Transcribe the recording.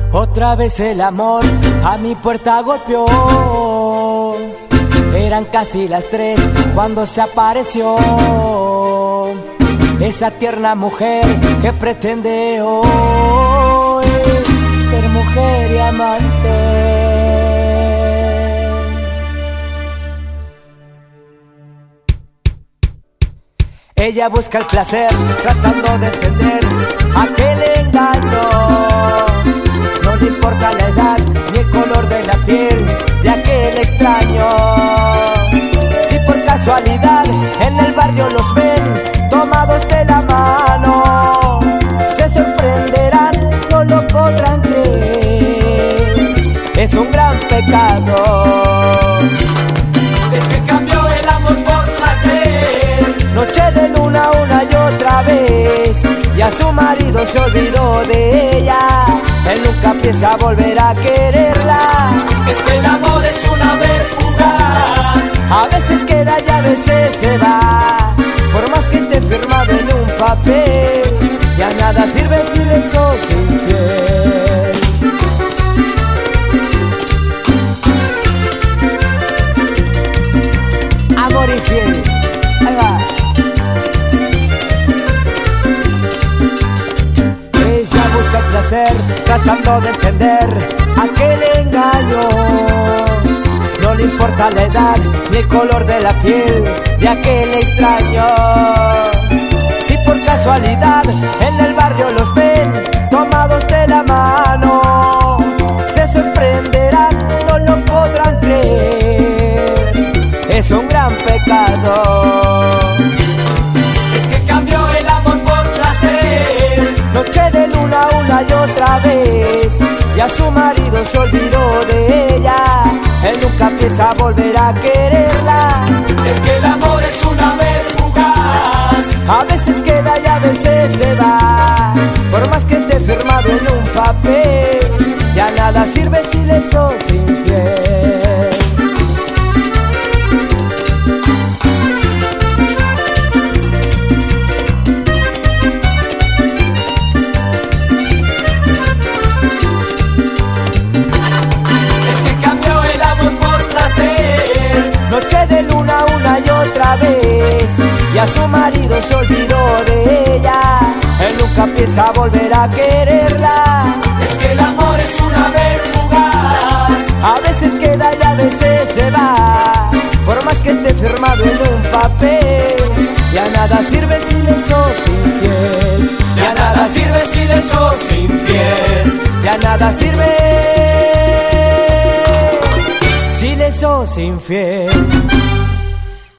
Otra vez el amor a mi puerta golpeó. Eran casi las 3 cuando se apareció esa tierna mujer que pretende hoy ser mujer y amante. Ella busca el placer tratando de entender aquel engaño. No le importa la edad ni el color de la piel de aquel extraño. Si por casualidad en el barrio los ven tomados de la mano, se sorprenderán, no lo podrán creer. Es un gran pecado. Es que cambió el amor por placer, noche de luna una y otra vez, y a su marido se olvidó de ella. Él nunca piensa volver a quererla. Es que el amor es una vez fugaz, a veces queda y a veces se va. Por más que esté firmado en un papel, ya nada sirve si le sos infiel. Amor infiel, ahí va. Ella busca el placer tratando de entender aquel engaño. No le importa la edad ni el color de la piel de aquel extraño. Si por casualidad en el barrio los ven tomados de la mano, se sorprenderán, no lo podrán creer. Es un gran pecado. Es que cambió el amor por placer, noche de luna una y otra vez, y a su marido se olvidó de ella. Él nunca piensa volver a quererla. Es que el amor es una vez fugaz, a veces queda y a veces se va. Por más que esté firmado en un papel, ya nada sirve si le sos infiel. Noche de luna una y otra vez, y a su marido se olvidó de ella. Él nunca piensa volver a quererla. Es que el amor es una vez fugaz, a veces queda y a veces se va. Por más que esté firmado en un papel, ya nada sirve si le sos infiel. Ya nada sirve si le sos infiel. Ya nada sirve si le sos infiel.